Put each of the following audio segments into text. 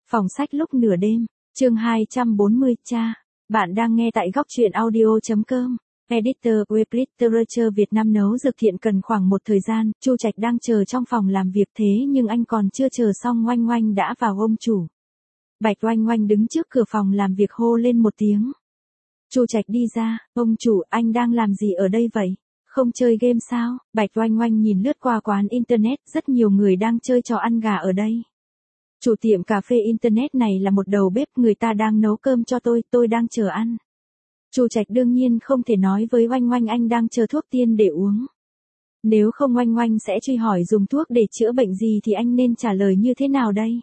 Phòng sách lúc nửa đêm, chương 240, cha. Bạn đang nghe tại góc truyện audio.com. Editor Web Literature Việt Nam nấu dược thiện cần khoảng một thời gian, Chu Trạch đang chờ trong phòng làm việc thế nhưng anh còn chưa chờ xong Oanh Oanh đã vào ông chủ. Bạch Oanh Oanh đứng trước cửa phòng làm việc hô lên một tiếng. Chu Trạch đi ra, ông chủ anh đang làm gì ở đây vậy? Không chơi game sao? Bạch Oanh Oanh nhìn lướt qua quán internet, rất nhiều người đang chơi trò ăn gà ở đây. Chủ tiệm cà phê internet này là một đầu bếp, người ta đang nấu cơm cho tôi đang chờ ăn. Chu Trạch đương nhiên không thể nói với Oanh Oanh anh đang chờ thuốc tiên để uống. Nếu không Oanh Oanh sẽ truy hỏi dùng thuốc để chữa bệnh gì thì anh nên trả lời như thế nào đây?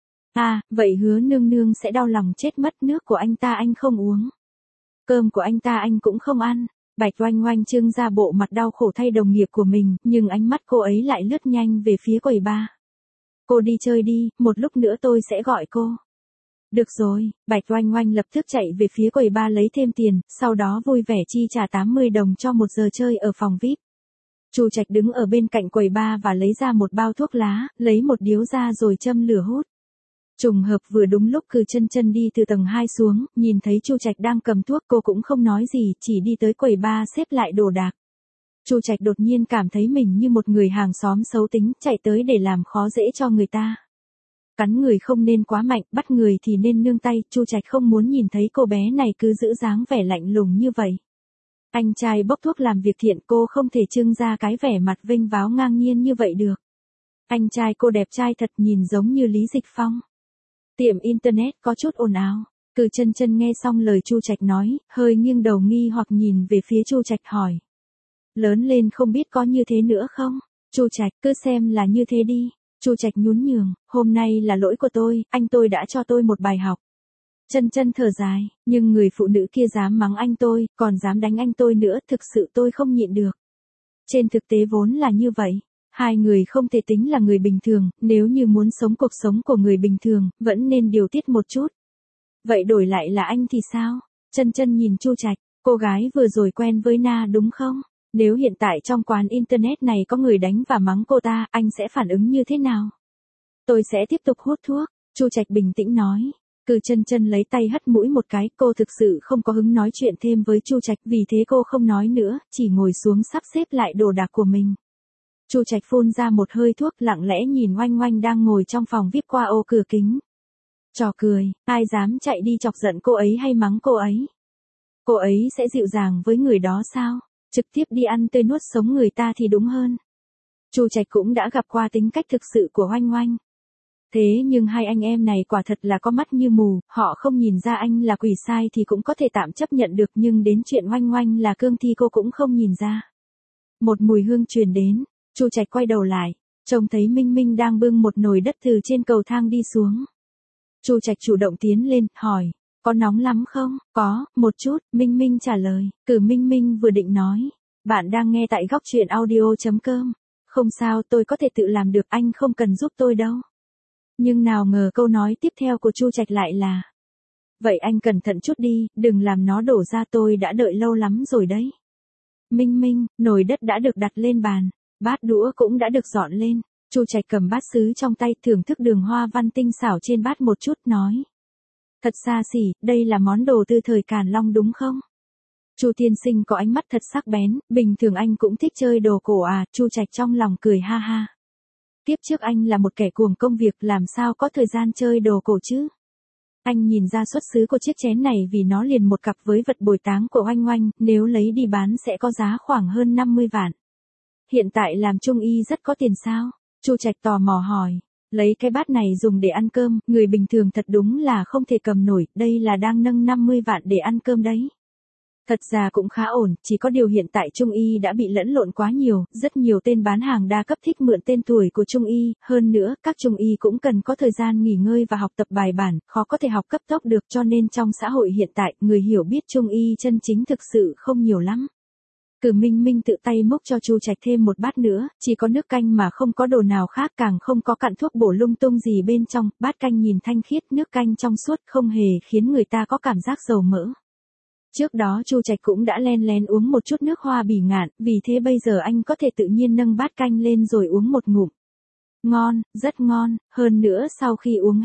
À, vậy Hứa nương nương sẽ đau lòng chết mất, nước của anh ta anh không uống. Cơm của anh ta anh cũng không ăn. Bạch Oanh Oanh trưng ra bộ mặt đau khổ thay đồng nghiệp của mình, nhưng ánh mắt cô ấy lại lướt nhanh về phía quầy bar. Cô đi chơi đi, một lúc nữa tôi sẽ gọi cô. Được rồi, Bạch Oanh Oanh lập tức chạy về phía quầy bar lấy thêm tiền, sau đó vui vẻ chi trả 80 đồng cho 1 giờ chơi ở phòng VIP. Chu Trạch đứng ở bên cạnh quầy bar và lấy ra một bao thuốc lá, lấy một điếu ra rồi châm lửa hút. Trùng hợp vừa đúng lúc Cừ Chân Chân đi từ tầng 2 xuống, nhìn thấy Chu Trạch đang cầm thuốc, cô cũng không nói gì, chỉ đi tới quầy bar xếp lại đồ đạc. Chu Trạch đột nhiên cảm thấy mình như một người hàng xóm xấu tính, chạy tới để làm khó dễ cho người ta. Cắn người không nên quá mạnh, bắt người thì nên nương tay, Chu Trạch không muốn nhìn thấy cô bé này cứ giữ dáng vẻ lạnh lùng như vậy. Anh trai bốc thuốc làm việc thiện, cô không thể trưng ra cái vẻ mặt vênh váo ngang nhiên như vậy được. Anh trai cô đẹp trai thật, nhìn giống như Lý Dịch Phong. Tiệm internet có chút ồn ào. Cừ Chân Chân nghe xong lời Chu Trạch nói, hơi nghiêng đầu nghi hoặc nhìn về phía Chu Trạch hỏi. Lớn lên không biết có như thế nữa không? Chu Trạch, cứ xem là như thế đi. Chu Trạch nhún nhường, hôm nay là lỗi của tôi đã cho tôi một bài học. Chân Chân thở dài, nhưng người phụ nữ kia dám mắng anh tôi, còn dám đánh anh tôi nữa, thực sự tôi không nhịn được. Trên thực tế vốn là như vậy. Hai người không thể tính là người bình thường, nếu như muốn sống cuộc sống của người bình thường, vẫn nên điều tiết một chút. Vậy đổi lại là anh thì sao? Chân Chân nhìn Chu Trạch, cô gái vừa rồi quen với Na đúng không? Nếu hiện tại trong quán internet này có người đánh và mắng cô ta, anh sẽ phản ứng như thế nào? Tôi sẽ tiếp tục hút thuốc, Chu Trạch bình tĩnh nói. Cừ Chân Chân lấy tay hất mũi một cái, cô thực sự không có hứng nói chuyện thêm với Chu Trạch, vì thế cô không nói nữa, chỉ ngồi xuống sắp xếp lại đồ đạc của mình. Chu Trạch phun ra một hơi thuốc, lặng lẽ nhìn Oanh Oanh đang ngồi trong phòng VIP qua ô cửa kính. Trò cười, ai dám chạy đi chọc giận cô ấy hay mắng cô ấy? Cô ấy sẽ dịu dàng với người đó sao? Trực tiếp đi ăn tươi nuốt sống người ta thì đúng hơn. Chu Trạch cũng đã gặp qua tính cách thực sự của Oanh Oanh. Thế nhưng hai anh em này quả thật là có mắt như mù, họ không nhìn ra anh là quỷ sai thì cũng có thể tạm chấp nhận được, nhưng đến chuyện Oanh Oanh là cương thi cô cũng không nhìn ra. Một mùi hương truyền đến, Chu Trạch quay đầu lại, trông thấy Minh Minh đang bưng một nồi đất từ trên cầu thang đi xuống. Chu Trạch chủ động tiến lên, hỏi, có nóng lắm không? Có, một chút, Minh Minh trả lời. Minh Minh vừa định nói, bạn đang nghe tại góc truyện audio.com. Không sao, tôi có thể tự làm được, anh không cần giúp tôi đâu. Nhưng nào ngờ câu nói tiếp theo của Chu Trạch lại là, vậy anh cẩn thận chút đi, đừng làm nó đổ ra, tôi đã đợi lâu lắm rồi đấy. Minh Minh, nồi đất đã được đặt lên bàn, bát đũa cũng đã được dọn lên. Chu Trạch cầm bát sứ trong tay, thưởng thức đường hoa văn tinh xảo trên bát một chút, nói. Thật xa xỉ, đây là món đồ từ thời Càn Long đúng không? Chu tiên sinh có ánh mắt thật sắc bén, bình thường anh cũng thích chơi đồ cổ à? Chu Trạch trong lòng cười ha ha. Tiếp trước anh là một kẻ cuồng công việc, làm sao có thời gian chơi đồ cổ chứ? Anh nhìn ra xuất xứ của chiếc chén này vì nó liền một cặp với vật bồi táng của Oanh Oanh, nếu lấy đi bán sẽ có giá khoảng hơn 50 vạn. Hiện tại làm trung y rất có tiền sao? Chu Trạch tò mò hỏi. Lấy cái bát này dùng để ăn cơm, người bình thường thật đúng là không thể cầm nổi, đây là đang nâng 50 vạn để ăn cơm đấy. Thật ra cũng khá ổn, chỉ có điều hiện tại trung y đã bị lẫn lộn quá nhiều, rất nhiều tên bán hàng đa cấp thích mượn tên tuổi của trung y, hơn nữa, các trung y cũng cần có thời gian nghỉ ngơi và học tập bài bản, khó có thể học cấp tốc được, cho nên trong xã hội hiện tại, người hiểu biết trung y chân chính thực sự không nhiều lắm. Minh Minh tự tay múc cho Chu Trạch thêm một bát nữa, chỉ có nước canh mà không có đồ nào khác, càng không có cặn thuốc bổ lung tung gì bên trong, bát canh nhìn thanh khiết, nước canh trong suốt, không hề khiến người ta có cảm giác dầu mỡ. Trước đó Chu Trạch cũng đã len lén uống một chút nước hoa bỉ ngạn, vì thế bây giờ anh có thể tự nhiên nâng bát canh lên rồi uống một ngụm. Ngon, rất ngon, hơn nữa sau khi uống hết,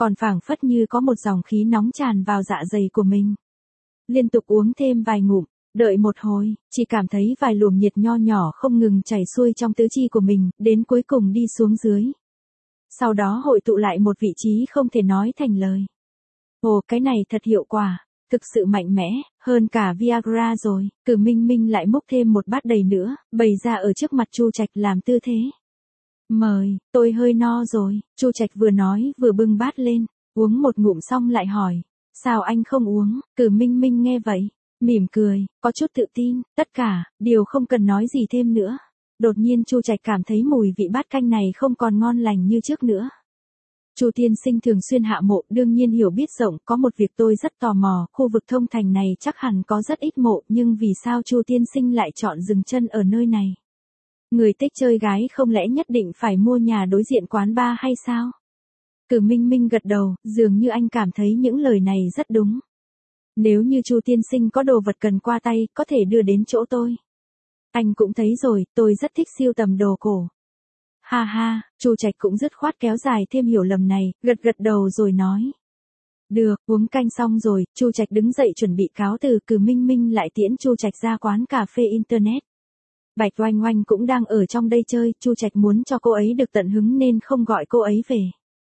còn phảng phất như có một dòng khí nóng tràn vào dạ dày của mình. Liên tục uống thêm vài ngụm, đợi một hồi, chỉ cảm thấy vài luồng nhiệt nho nhỏ không ngừng chảy xuôi trong tứ chi của mình, đến cuối cùng đi xuống dưới. Sau đó hội tụ lại một vị trí không thể nói thành lời. Ồ, cái này thật hiệu quả, thực sự mạnh mẽ, hơn cả Viagra rồi. Cử Minh Minh lại múc thêm một bát đầy nữa, bày ra ở trước mặt Chu Trạch làm tư thế. Mời, tôi hơi no rồi. Chu Trạch vừa nói vừa bưng bát lên, uống một ngụm xong lại hỏi, sao anh không uống? Cử Minh Minh nghe vậy, mỉm cười, có chút tự tin, tất cả, đều không cần nói gì thêm nữa. Đột nhiên Chu Trạch cảm thấy mùi vị bát canh này không còn ngon lành như trước nữa. Chu tiên sinh thường xuyên hạ mộ, đương nhiên hiểu biết rộng, có một việc tôi rất tò mò, khu vực Thông Thành này chắc hẳn có rất ít mộ, nhưng vì sao Chu tiên sinh lại chọn dừng chân ở nơi này? Người thích chơi gái không lẽ nhất định phải mua nhà đối diện quán bar hay sao? Cử Minh Minh gật đầu, dường như anh cảm thấy những lời này rất đúng. Nếu như Chu tiên sinh có đồ vật cần qua tay, có thể đưa đến chỗ tôi. Anh cũng thấy rồi, tôi rất thích sưu tầm đồ cổ. Ha ha, Chu Trạch cũng dứt khoát kéo dài thêm hiểu lầm này, gật gật đầu rồi nói. Được, uống canh xong rồi, Chu Trạch đứng dậy chuẩn bị cáo từ. Cử Minh Minh lại tiễn Chu Trạch ra quán cà phê internet. Bạch Oanh Oanh cũng đang ở trong đây chơi, Chu Trạch muốn cho cô ấy được tận hứng nên không gọi cô ấy về.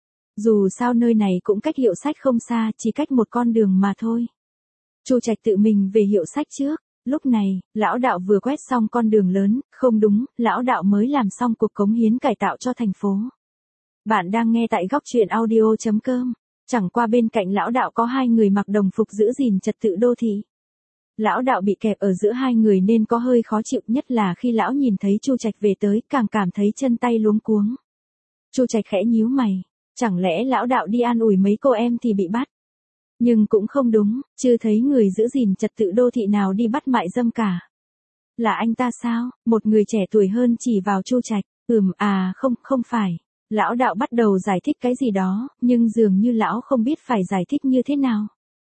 Dù sao nơi này cũng cách hiệu sách không xa, chỉ cách một con đường mà thôi. Chu Trạch tự mình về hiệu sách trước. Lúc này, lão đạo vừa quét xong con đường lớn, không đúng, lão đạo mới làm xong cuộc cống hiến cải tạo cho thành phố. Bạn đang nghe tại góc truyện audio.com. Chẳng qua bên cạnh lão đạo có hai người mặc đồng phục giữ gìn trật tự đô thị. Lão đạo bị kẹp ở giữa hai người nên có hơi khó chịu, nhất là khi lão nhìn thấy Chu Trạch về tới, càng cảm thấy chân tay luống cuống. Chu Trạch khẽ nhíu mày, chẳng lẽ lão đạo đi an ủi mấy cô em thì bị bắt? Nhưng cũng không đúng, chưa thấy người giữ gìn trật tự đô thị nào đi bắt mại dâm cả. Là anh ta sao? Một người trẻ tuổi hơn chỉ vào Chu Trạch. Không phải. Lão đạo bắt đầu giải thích cái gì đó, nhưng dường như lão không biết phải giải thích như thế nào.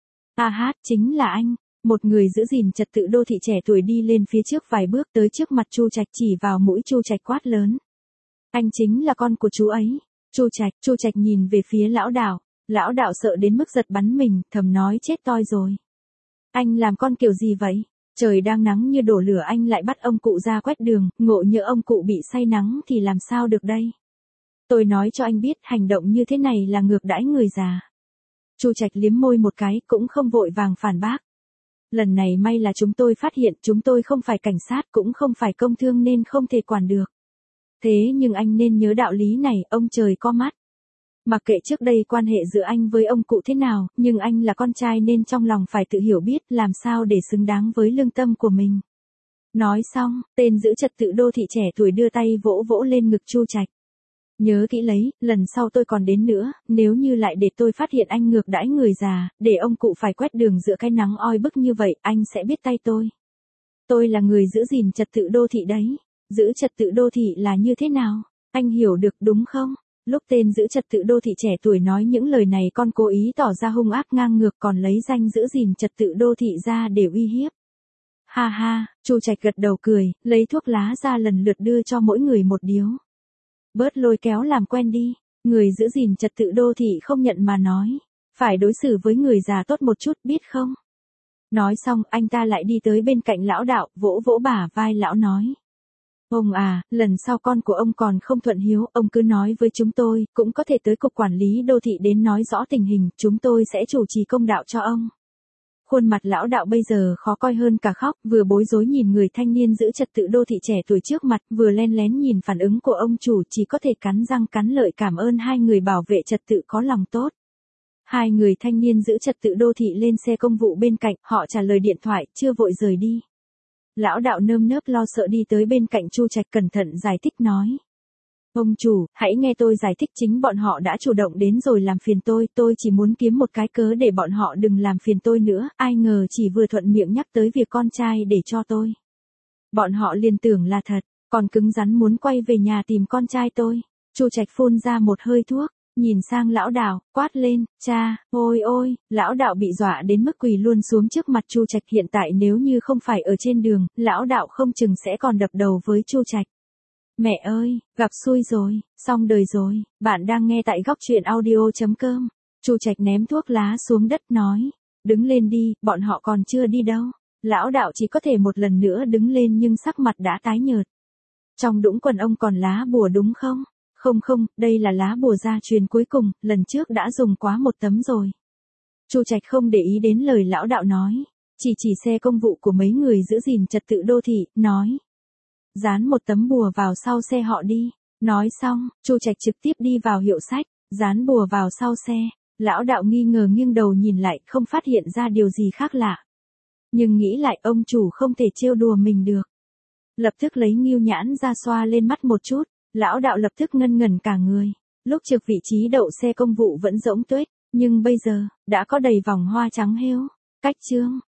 Chính là anh. Một người giữ gìn trật tự đô thị trẻ tuổi đi lên phía trước vài bước tới trước mặt Chu Trạch, chỉ vào mũi Chu Trạch quát lớn. Anh chính là con của chú ấy. Chu Trạch nhìn về phía lão đạo. Lão đạo sợ đến mức giật bắn mình, thầm nói chết toi rồi. Anh làm con kiểu gì vậy? Trời đang nắng như đổ lửa anh lại bắt ông cụ ra quét đường, ngộ nhỡ ông cụ bị say nắng thì làm sao được đây? Tôi nói cho anh biết hành động như thế này là ngược đãi người già. Chu Trạch liếm môi một cái, cũng không vội vàng phản bác. Lần này may là chúng tôi phát hiện, chúng tôi không phải cảnh sát cũng không phải công thương nên không thể quản được. Thế nhưng anh nên nhớ đạo lý này, ông trời có mắt. Mặc kệ trước đây quan hệ giữa anh với ông cụ thế nào, nhưng anh là con trai nên trong lòng phải tự hiểu biết làm sao để xứng đáng với lương tâm của mình. Nói xong, tên giữ trật tự đô thị trẻ tuổi đưa tay vỗ vỗ lên ngực Chu Trạch. Nhớ kỹ lấy, lần sau tôi còn đến nữa, nếu như lại để tôi phát hiện anh ngược đãi người già, để ông cụ phải quét đường giữa cái nắng oi bức như vậy, anh sẽ biết tay tôi. Tôi là người giữ gìn trật tự đô thị đấy. Giữ trật tự đô thị là như thế nào? Anh hiểu được đúng không? Lúc tên giữ trật tự đô thị trẻ tuổi nói những lời này con cố ý tỏ ra hung ác ngang ngược còn lấy danh giữ gìn trật tự đô thị ra để uy hiếp. Ha ha, Chu Trạch gật đầu cười, lấy thuốc lá ra lần lượt đưa cho mỗi người một điếu. Bớt lôi kéo làm quen đi, người giữ gìn trật tự đô thị không nhận mà nói. Phải đối xử với người già tốt một chút biết không? Nói xong anh ta lại đi tới bên cạnh lão đạo, vỗ vỗ bả vai lão nói. Ông lần sau con của ông còn không thuận hiếu, ông cứ nói với chúng tôi, cũng có thể tới cục quản lý đô thị đến nói rõ tình hình, chúng tôi sẽ chủ trì công đạo cho ông. Khuôn mặt lão đạo bây giờ khó coi hơn cả khóc, vừa bối rối nhìn người thanh niên giữ trật tự đô thị trẻ tuổi trước mặt, vừa len lén nhìn phản ứng của ông chủ, chỉ có thể cắn răng cắn lợi cảm ơn hai người bảo vệ trật tự có lòng tốt. Hai người thanh niên giữ trật tự đô thị lên xe công vụ bên cạnh, họ trả lời điện thoại, chưa vội rời đi. Lão đạo nơm nớp lo sợ đi tới bên cạnh Chu Trạch cẩn thận giải thích nói. Ông chủ, hãy nghe tôi giải thích, chính bọn họ đã chủ động đến rồi làm phiền tôi chỉ muốn kiếm một cái cớ để bọn họ đừng làm phiền tôi nữa, ai ngờ chỉ vừa thuận miệng nhắc tới việc con trai để cho tôi. Bọn họ liền tưởng là thật, còn cứng rắn muốn quay về nhà tìm con trai tôi. Chu Trạch phun ra một hơi thuốc, nhìn sang lão đạo, quát lên, cha, ôi, lão đạo bị dọa đến mức quỳ luôn xuống trước mặt Chu Trạch, hiện tại nếu như không phải ở trên đường, lão đạo không chừng sẽ còn đập đầu với Chu Trạch. Mẹ ơi, gặp xui rồi, xong đời rồi, bạn đang nghe tại góc truyện audio.com. Chu Trạch ném thuốc lá xuống đất nói, đứng lên đi, bọn họ còn chưa đi đâu. Lão đạo chỉ có thể một lần nữa đứng lên nhưng sắc mặt đã tái nhợt. Trong đũng quần ông còn lá bùa đúng không? Không không, đây là lá bùa gia truyền cuối cùng, lần trước đã dùng quá một tấm rồi. Chu Trạch không để ý đến lời lão đạo nói, chỉ xe công vụ của mấy người giữ gìn trật tự đô thị, nói. Dán một tấm bùa vào sau xe họ đi. Nói xong, Chu Trạch trực tiếp đi vào hiệu sách, dán bùa vào sau xe. Lão đạo nghi ngờ nghiêng đầu nhìn lại, không phát hiện ra điều gì khác lạ. Nhưng nghĩ lại ông chủ không thể trêu đùa mình được. Lập tức lấy ngưu nhãn ra xoa lên mắt một chút, lão đạo lập tức ngân ngẩn cả người. Lúc trực vị trí đậu xe công vụ vẫn rỗng tuếch, nhưng bây giờ, đã có đầy vòng hoa trắng hêu. Cách chương